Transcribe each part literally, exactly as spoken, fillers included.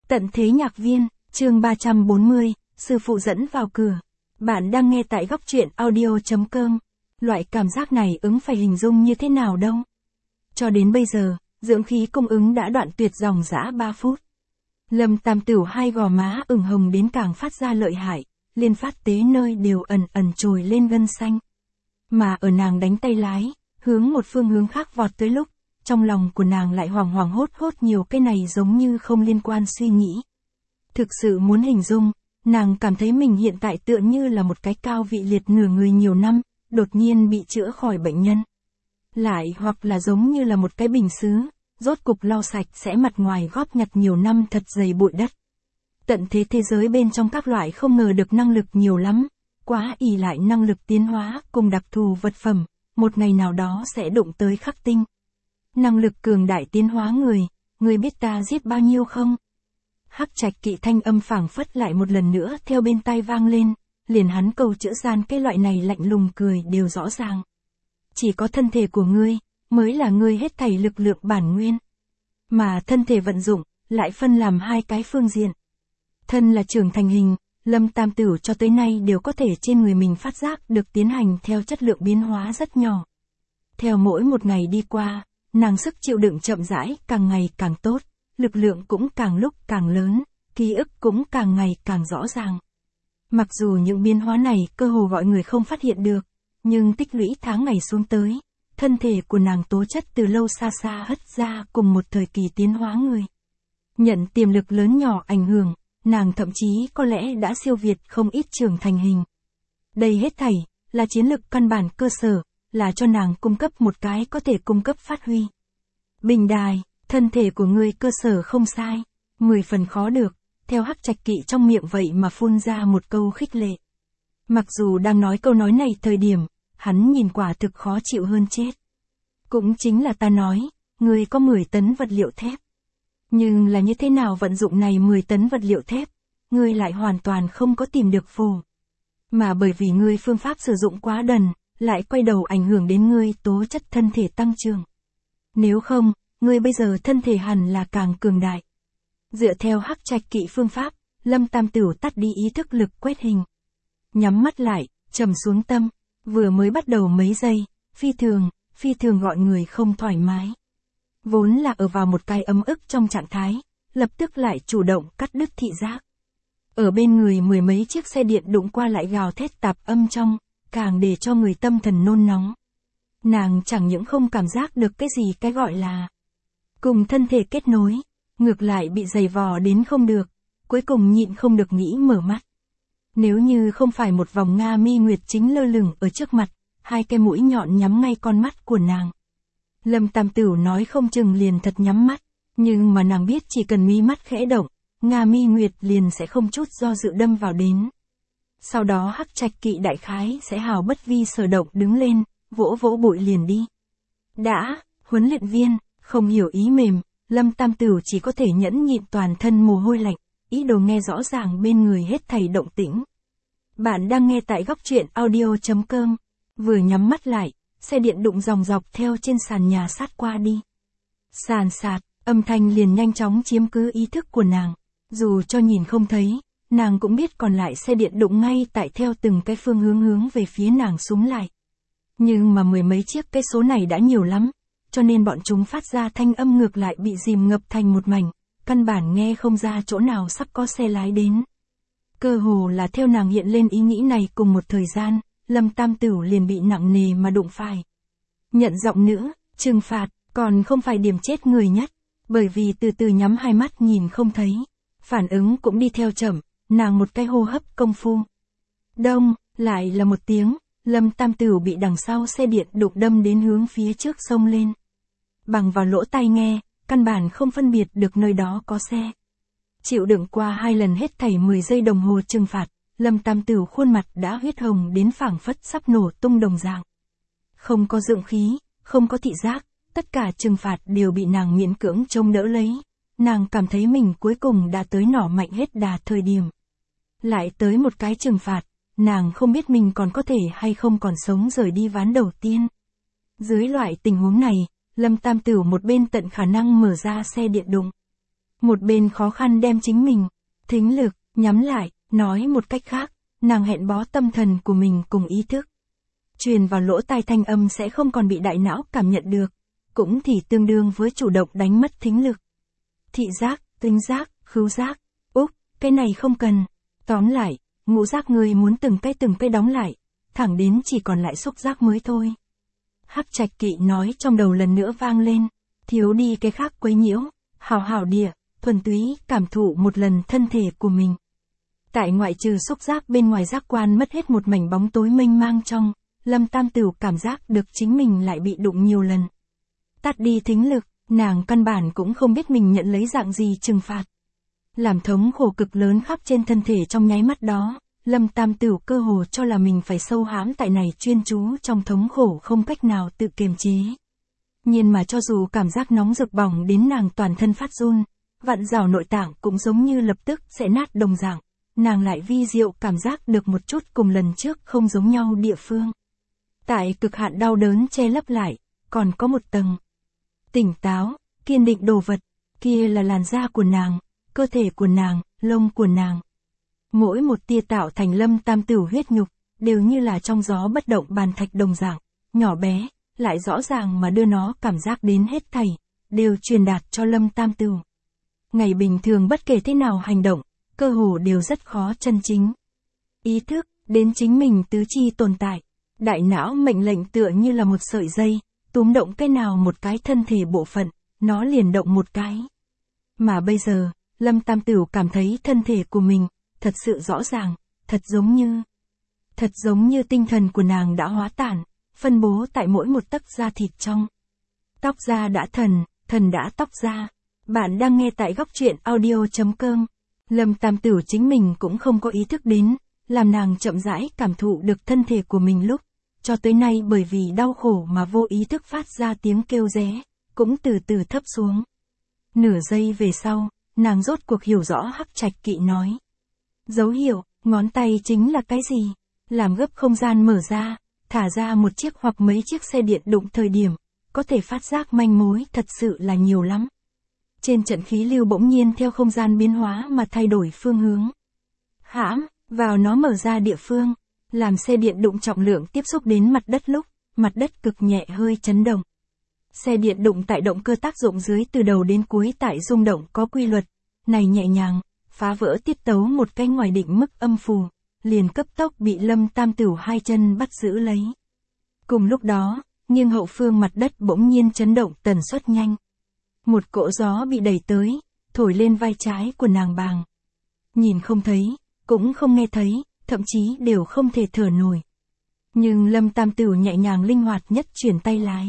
Tận thế nhạc viên, chương ba trăm bốn mươi, sư phụ dẫn vào cửa. Bạn đang nghe tại góc truyện audio chấm com. Loại cảm giác này ứng phải hình dung như thế nào đâu. Cho đến bây giờ, dưỡng khí cung ứng đã đoạn tuyệt dòng dã ba phút. Lâm Tam Tửu hai gò má ửng hồng đến càng phát ra lợi hại, liên phát tế nơi đều ẩn ẩn trồi lên gân xanh. Mà ở nàng đánh tay lái, hướng một phương hướng khác vọt tới lúc, trong lòng của nàng lại hoàng hoàng hốt hốt nhiều cái này giống như không liên quan suy nghĩ. Thực sự muốn hình dung, nàng cảm thấy mình hiện tại tựa như là một cái cao vị liệt nửa người nhiều năm, đột nhiên bị chữa khỏi bệnh nhân. Lại hoặc là giống như là một cái bình sứ, rốt cục lau sạch sẽ mặt ngoài góp nhặt nhiều năm thật dày bụi đất. Tận thế thế giới bên trong các loại không ngờ được năng lực nhiều lắm, quá ỷ lại năng lực tiến hóa cùng đặc thù vật phẩm, một ngày nào đó sẽ đụng tới khắc tinh. Năng lực cường đại tiến hóa người, người biết ta giết bao nhiêu không? Hắc Trạch Kỵ thanh âm phảng phất lại một lần nữa theo bên tai vang lên, liền hắn cầu chữa gian cái loại này lạnh lùng cười đều rõ ràng. Chỉ có thân thể của ngươi, mới là ngươi hết thảy lực lượng bản nguyên. Mà thân thể vận dụng, lại phân làm hai cái phương diện. Thân là trưởng thành hình, Lâm Tam Tửu cho tới nay đều có thể trên người mình phát giác được tiến hành theo chất lượng biến hóa rất nhỏ. Theo mỗi một ngày đi qua, nàng sức chịu đựng chậm rãi càng ngày càng tốt, lực lượng cũng càng lúc càng lớn, ký ức cũng càng ngày càng rõ ràng. Mặc dù những biến hóa này cơ hồ gọi người không phát hiện được, nhưng tích lũy tháng ngày xuống tới, thân thể của nàng tố chất từ lâu xa xa hất ra cùng một thời kỳ tiến hóa người. Nhận tiềm lực lớn nhỏ ảnh hưởng, nàng thậm chí có lẽ đã siêu việt không ít trưởng thành hình. Đây hết thảy, là chiến lực căn bản cơ sở, là cho nàng cung cấp một cái có thể cung cấp phát huy. Bình đài, thân thể của ngươi cơ sở không sai, mười phần khó được, theo Hắc Trạch Kỵ trong miệng vậy mà phun ra một câu khích lệ. Mặc dù đang nói câu nói này thời điểm, hắn nhìn quả thực khó chịu hơn chết. Cũng chính là ta nói, ngươi có mười tấn vật liệu thép. Nhưng là như thế nào vận dụng này mười tấn vật liệu thép, ngươi lại hoàn toàn không có tìm được phù. Mà bởi vì ngươi phương pháp sử dụng quá đần, lại quay đầu ảnh hưởng đến ngươi tố chất thân thể tăng trưởng. Nếu không, ngươi bây giờ thân thể hẳn là càng cường đại. Dựa theo Hắc Trạch Kỵ phương pháp, Lâm Tam Tửu tắt đi ý thức lực quét hình. Nhắm mắt lại, trầm xuống tâm, vừa mới bắt đầu mấy giây, phi thường, phi thường gọi người không thoải mái. Vốn là ở vào một cái ấm ức trong trạng thái, lập tức lại chủ động cắt đứt thị giác. Ở bên người mười mấy chiếc xe điện đụng qua lại gào thét tạp âm trong, càng để cho người tâm thần nôn nóng. Nàng chẳng những không cảm giác được cái gì cái gọi là cùng thân thể kết nối, ngược lại bị giày vò đến không được, cuối cùng nhịn không được nghĩ mở mắt. Nếu như không phải một vòng Nga mi nguyệt chính lơ lửng ở trước mặt, hai cái mũi nhọn nhắm ngay con mắt của nàng. Lâm Tam Tửu nói không chừng liền thật nhắm mắt, nhưng mà nàng biết chỉ cần mi mắt khẽ động, Nga mi nguyệt liền sẽ không chút do dự đâm vào đến. Sau đó Hắc Trạch Kỵ đại khái sẽ hào bất vi sở động đứng lên, vỗ vỗ bụi liền đi. Đã, huấn luyện viên, không hiểu ý mềm, Lâm Tam Tửu chỉ có thể nhẫn nhịn toàn thân mồ hôi lạnh, ý đồ nghe rõ ràng bên người hết thảy động tĩnh. Bạn đang nghe tại góc truyện audio chấm com, vừa nhắm mắt lại, xe điện đụng dòng dọc theo trên sàn nhà sát qua đi. Sàn sạt, âm thanh liền nhanh chóng chiếm cứ ý thức của nàng, dù cho nhìn không thấy, nàng cũng biết còn lại xe điện đụng ngay tại theo từng cái phương hướng hướng về phía nàng súng lại. Nhưng mà mười mấy chiếc cái số này đã nhiều lắm, cho nên bọn chúng phát ra thanh âm ngược lại bị dìm ngập thành một mảnh, căn bản nghe không ra chỗ nào sắp có xe lái đến. Cơ hồ là theo nàng hiện lên ý nghĩ này cùng một thời gian, Lâm Tam Tửu liền bị nặng nề mà đụng phải. Nhận giọng nữa, trừng phạt, còn không phải điểm chết người nhất, bởi vì từ từ nhắm hai mắt nhìn không thấy. Phản ứng cũng đi theo chậm, nàng một cái hô hấp công phu. Đông, lại là một tiếng, Lâm Tam Tửu bị đằng sau xe điện đụng đâm đến hướng phía trước xông lên. Bằng vào lỗ tai nghe, căn bản không phân biệt được nơi đó có xe. Chịu đựng qua hai lần hết thảy mười giây đồng hồ trừng phạt, Lâm Tam Tửu khuôn mặt đã huyết hồng đến phảng phất sắp nổ tung đồng dạng. Không có dưỡng khí, không có thị giác, tất cả trừng phạt đều bị nàng miễn cưỡng chống đỡ lấy. Nàng cảm thấy mình cuối cùng đã tới nỏ mạnh hết đà thời điểm. Lại tới một cái trừng phạt, nàng không biết mình còn có thể hay không còn sống rời đi ván đầu tiên. Dưới loại tình huống này, Lâm Tam Tửu một bên tận khả năng mở ra xe điện đụng. một bên khó khăn đem chính mình, thính lực, nhắm lại, nói một cách khác, nàng hẹn bó tâm thần của mình cùng ý thức. Truyền vào lỗ tai thanh âm sẽ không còn bị đại não cảm nhận được, cũng thì tương đương với chủ động đánh mất thính lực. Thị giác, tính giác, khứu giác, úp, cái này không cần. Tóm lại, ngũ giác người muốn từng cái từng cái đóng lại, thẳng đến chỉ còn lại xúc giác mới thôi. Hắc Trạch Kỵ nói trong đầu lần nữa vang lên, thiếu đi cái khác quấy nhiễu, hào hào địa, thuần túy cảm thụ một lần thân thể của mình. Tại ngoại trừ xúc giác bên ngoài giác quan mất hết một mảnh bóng tối mênh mang trong, Lâm Tam Tửu cảm giác được chính mình lại bị đụng nhiều lần. Tắt đi thính lực, nàng căn bản cũng không biết mình nhận lấy dạng gì trừng phạt. Làm thống khổ cực lớn khắp trên thân thể trong nháy mắt đó, Lâm Tam Tửu cơ hồ cho là mình phải sâu hãm tại này chuyên chú trong thống khổ không cách nào tự kiềm chế. Nhưng mà cho dù cảm giác nóng rực bỏng đến nàng toàn thân phát run, vặn rào nội tạng cũng giống như lập tức sẽ nát đồng dạng, nàng lại vi diệu cảm giác được một chút cùng lần trước không giống nhau địa phương. Tại cực hạn đau đớn che lấp lại, còn có một tầng tỉnh táo, kiên định đồ vật, kia là làn da của nàng, cơ thể của nàng, lông của nàng. Mỗi một tia tạo thành Lâm Tam Tửu huyết nhục, đều như là trong gió bất động bàn thạch đồng dạng, nhỏ bé, lại rõ ràng mà đưa nó cảm giác đến hết thảy, đều truyền đạt cho Lâm Tam Tửu. Ngày bình thường bất kể thế nào hành động, cơ hồ đều rất khó chân chính. Ý thức, đến chính mình tứ chi tồn tại, đại não mệnh lệnh tựa như là một sợi dây, túm động cái nào một cái thân thể bộ phận, nó liền động một cái. Mà bây giờ, Lâm Tam Tửu cảm thấy thân thể của mình, thật sự rõ ràng, thật giống như, thật giống như tinh thần của nàng đã hóa tản, phân bố tại mỗi một tấc da thịt trong. Tóc da đã thần, thần đã tóc da. Bạn đang nghe tại góc truyện audio chấm com. Lâm Tam Tửu chính mình cũng không có ý thức đến, làm nàng chậm rãi cảm thụ được thân thể của mình lúc, cho tới nay bởi vì đau khổ mà vô ý thức phát ra tiếng kêu ré, cũng từ từ thấp xuống. Nửa giây về sau, nàng rốt cuộc hiểu rõ Hắc Trạch Kỵ nói. Dấu hiệu, ngón tay chính là cái gì? Làm gấp không gian mở ra, thả ra một chiếc hoặc mấy chiếc xe điện đụng thời điểm, có thể phát giác manh mối thật sự là nhiều lắm. Trên trận khí lưu bỗng nhiên theo không gian biến hóa mà thay đổi phương hướng. Hãm, vào nó mở ra địa phương, làm xe điện đụng trọng lượng tiếp xúc đến mặt đất lúc, mặt đất cực nhẹ hơi chấn động. Xe điện đụng tại động cơ tác dụng dưới từ đầu đến cuối tại rung động có quy luật, này nhẹ nhàng, phá vỡ tiết tấu một cái ngoài định mức âm phù, liền cấp tốc bị Lâm Tam Tửu hai chân bắt giữ lấy. Cùng lúc đó, nghiêng hậu phương mặt đất bỗng nhiên chấn động tần suất nhanh. Một cỗ gió bị đẩy tới, thổi lên vai trái của nàng bàng. Nhìn không thấy, cũng không nghe thấy, thậm chí đều không thể thở nổi. Nhưng Lâm Tam Tửu nhẹ nhàng linh hoạt nhất chuyển tay lái.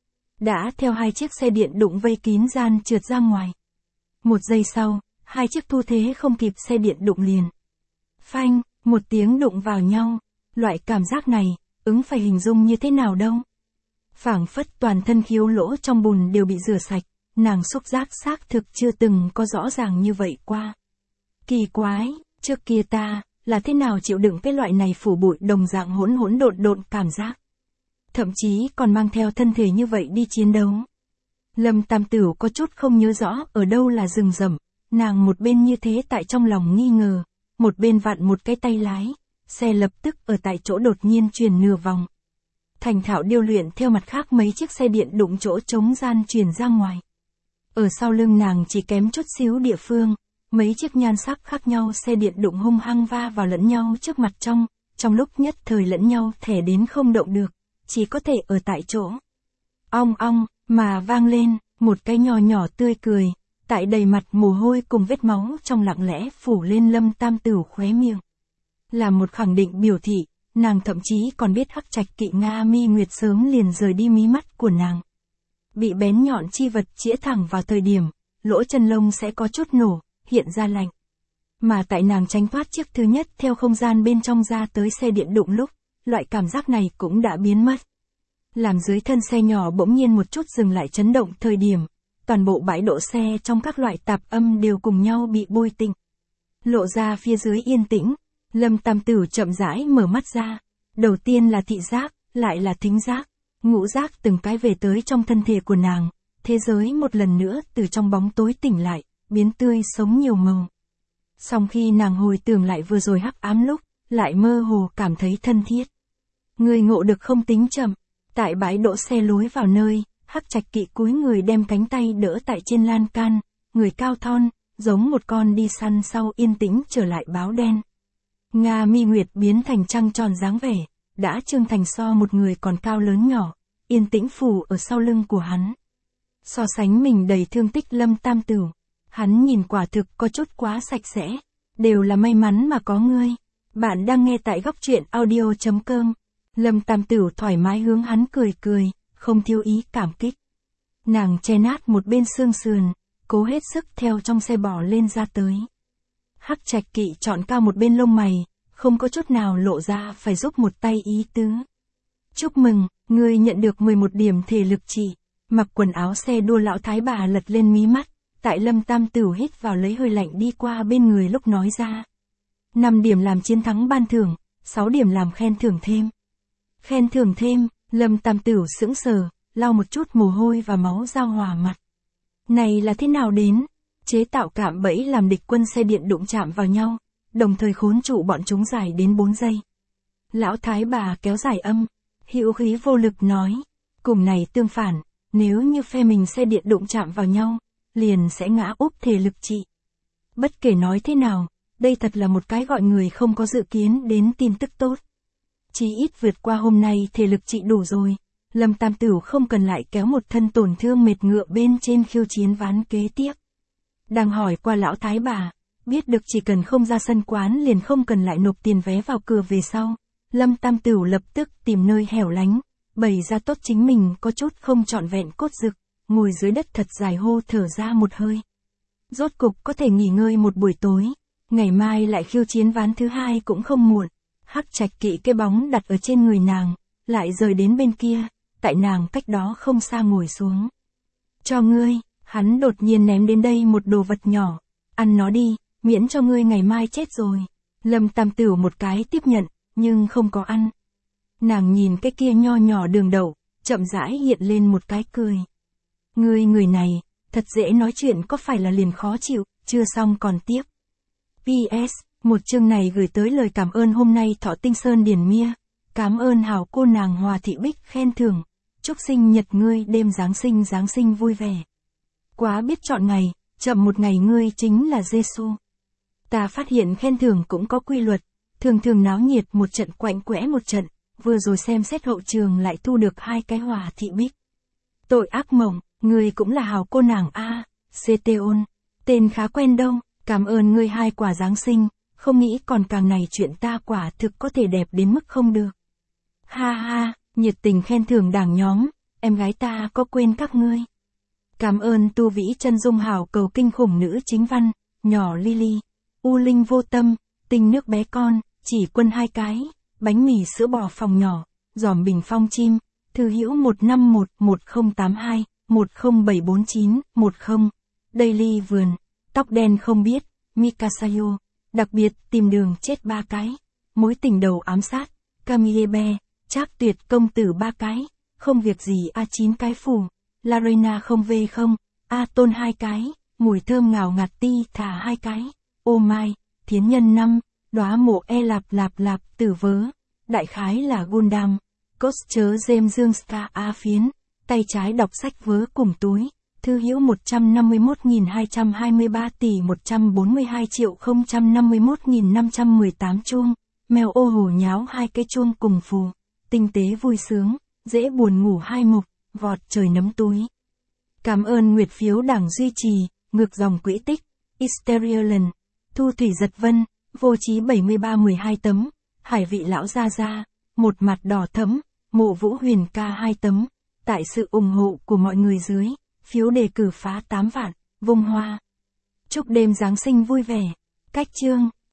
Đã theo hai chiếc xe điện đụng vây kín gian trượt ra ngoài. Một giây sau, hai chiếc thu thế không kịp xe điện đụng liền. Phanh, một tiếng đụng vào nhau. Loại cảm giác này, ứng phải hình dung như thế nào đâu. Phảng phất toàn thân khiếu lỗ trong bùn đều bị rửa sạch, nàng xúc giác xác thực chưa từng có rõ ràng như vậy qua. Kỳ quái, trước kia ta, là thế nào chịu đựng cái loại này phủ bụi đồng dạng hỗn hỗn độn độn cảm giác. Thậm chí còn mang theo thân thể như vậy đi chiến đấu. Lâm Tam Tửu có chút không nhớ rõ ở đâu là rừng rậm, nàng một bên như thế tại trong lòng nghi ngờ, một bên vặn một cái tay lái, xe lập tức ở tại chỗ đột nhiên chuyển nửa vòng. Thành thạo điêu luyện theo mặt khác mấy chiếc xe điện đụng chỗ trống gian chuyển ra ngoài. Ở sau lưng nàng chỉ kém chút xíu địa phương, mấy chiếc nhan sắc khác nhau xe điện đụng hung hăng va vào lẫn nhau trước mặt trong, trong lúc nhất thời lẫn nhau thẻ đến không động được, chỉ có thể ở tại chỗ. Ong ong, mà vang lên, một cái nhỏ nhỏ tươi cười, tại đầy mặt mồ hôi cùng vết máu trong lặng lẽ phủ lên Lâm Tam Tửu khóe miệng. Là một khẳng định biểu thị, nàng thậm chí còn biết Hắc Trạch Kỵ Nga Mi Nguyệt sớm liền rời đi mí mắt của nàng. Bị bén nhọn chi vật chĩa thẳng vào thời điểm, lỗ chân lông sẽ có chút nổ, hiện ra lạnh. Mà tại nàng tránh thoát chiếc thứ nhất theo không gian bên trong ra tới xe điện đụng lúc, loại cảm giác này cũng đã biến mất. Làm dưới thân xe nhỏ bỗng nhiên một chút dừng lại chấn động thời điểm, toàn bộ bãi đỗ xe trong các loại tạp âm đều cùng nhau bị bôi tịnh. Lộ ra phía dưới yên tĩnh, Lâm Tam Tửu chậm rãi mở mắt ra, đầu tiên là thị giác, lại là thính giác, ngũ giác từng cái về tới trong thân thể của nàng, thế giới một lần nữa từ trong bóng tối tỉnh lại, biến tươi sống nhiều màu. Song khi nàng hồi tưởng lại vừa rồi hắc ám lúc, lại mơ hồ cảm thấy thân thiết. Người ngộ được không tính chậm, tại bãi đỗ xe lối vào nơi, Hắc Trạch Kỵ cúi người đem cánh tay đỡ tại trên lan can, người cao thon, giống một con đi săn sau yên tĩnh trở lại báo đen. Nga Mi Nguyệt biến thành trăng tròn dáng vẻ, đã trưng thành so một người còn cao lớn nhỏ, yên tĩnh phủ ở sau lưng của hắn. So sánh mình đầy thương tích Lâm Tam Tửu, hắn nhìn quả thực có chút quá sạch sẽ, đều là may mắn mà có ngươi. Bạn đang nghe tại góc truyện audio chấm com. Lâm Tam Tửu thoải mái hướng hắn cười cười, không thiếu ý cảm kích. Nàng che nát một bên xương sườn, cố hết sức theo trong xe bò lên ra tới. Hắc Trạch Kỵ chọn cao một bên lông mày, không có chút nào lộ ra phải giúp một tay ý tứ. Chúc mừng, ngươi nhận được mười một điểm thể lực trị. Mặc quần áo xe đua lão thái bà lật lên mí mắt, tại Lâm Tam Tửu hít vào lấy hơi lạnh đi qua bên người lúc nói ra. năm điểm làm chiến thắng ban thưởng, sáu điểm làm khen thưởng thêm. Khen thưởng thêm, Lâm Tam Tửu sững sờ, lau một chút mồ hôi và máu giao hòa mặt. Này là thế nào đến? Chế tạo cạm bẫy làm địch quân xe điện đụng chạm vào nhau, đồng thời khốn trụ bọn chúng dài đến bốn giây. Lão thái bà kéo dài âm, hữu khí vô lực nói, cùng này tương phản, nếu như phe mình xe điện đụng chạm vào nhau, liền sẽ ngã úp thể lực trị. Bất kể nói thế nào, đây thật là một cái gọi người không có dự kiến đến tin tức tốt. Chỉ ít vượt qua hôm nay thể lực trị đủ rồi, Lâm Tam Tửu không cần lại kéo một thân tổn thương mệt ngựa bên trên khiêu chiến ván kế tiếp. Đang hỏi qua lão thái bà, biết được chỉ cần không ra sân quán liền không cần lại nộp tiền vé vào cửa về sau, Lâm Tam Tửu lập tức tìm nơi hẻo lánh, bày ra tốt chính mình có chút không trọn vẹn cốt dực, ngồi dưới đất thật dài hô thở ra một hơi. Rốt cục có thể nghỉ ngơi một buổi tối, ngày mai lại khiêu chiến ván thứ hai cũng không muộn. Hắc Trạch Kỵ cái bóng đặt ở trên người nàng, lại rời đến bên kia, tại nàng cách đó không xa ngồi xuống. Cho ngươi, hắn đột nhiên ném đến đây một đồ vật nhỏ, ăn nó đi, miễn cho ngươi ngày mai chết rồi. Lâm Tam Tửu một cái tiếp nhận, nhưng không có ăn. Nàng nhìn cái kia nho nhỏ đường đậu, chậm rãi hiện lên một cái cười. Ngươi người này, thật dễ nói chuyện có phải là liền khó chịu, chưa xong còn tiếp. pê ét, một chương này gửi tới lời cảm ơn hôm nay Thọ Tinh Sơn Điển Mia. Cảm ơn hảo cô nàng Hòa Thị Bích khen thưởng. Chúc sinh nhật ngươi đêm Giáng sinh Giáng sinh vui vẻ. Quá biết chọn ngày, chậm một ngày ngươi chính là Giêsu. Ta phát hiện khen thưởng cũng có quy luật, thường thường náo nhiệt một trận quạnh quẽ một trận, vừa rồi xem xét hậu trường lại thu được hai cái Hòa Thị Bích. Tội ác mộng, ngươi cũng là hảo cô nàng a, xê tê ôn, tên khá quen đâu, cảm ơn ngươi hai quả Giáng sinh, không nghĩ còn càng này chuyện ta quả thực có thể đẹp đến mức không được. Ha ha, nhiệt tình khen thưởng đảng nhóm, em gái ta có quên các ngươi. Cảm ơn tu vĩ chân dung hảo cầu kinh khủng nữ chính văn, nhỏ Lily, U Linh vô tâm, tinh nước bé con, chỉ quân hai cái, bánh mì sữa bò phòng nhỏ, giòm bình phong chim, thư hữu một năm một một không tám hai, một không bảy bốn chín, một không, Daily vườn, tóc đen không biết, Mikasayo, đặc biệt tìm đường chết ba cái, mối tình đầu ám sát, Camille Be, Trác Tuyệt công tử ba cái, không việc gì a chín cái phủ, Larena không về không, A Tôn hai cái, mùi thơm ngào ngạt ti thả hai cái, ô mai, thiến nhân năm, đóa mộ e lạp lạp lạp tử vớ, đại khái là Gundam, cốt chớ James Dương Star A phiến, tay trái đọc sách vớ cùng túi, thư hữu một trăm năm mươi mốt nghìn hai trăm hai mươi ba tỷ một trăm bốn mươi hai triệu không trăm năm mươi mốt nghìn năm trăm mười tám chuông, mèo ô hổ nháo hai cái chuông cùng phù, tinh tế vui sướng, dễ buồn ngủ hai mục, vọt trời nấm túi. Cảm ơn nguyệt phiếu đảng duy trì, ngược dòng quỹ tích, Isterialand, Thu Thủy Giật Vân, vô trí bảy mươi ba mười hai tấm, hải vị lão gia gia, một mặt đỏ thẫm, mộ vũ huyền ca hai tấm, tại sự ủng hộ của mọi người dưới, phiếu đề cử phá tám vạn, vung hoa. Chúc đêm Giáng sinh vui vẻ, cách chương.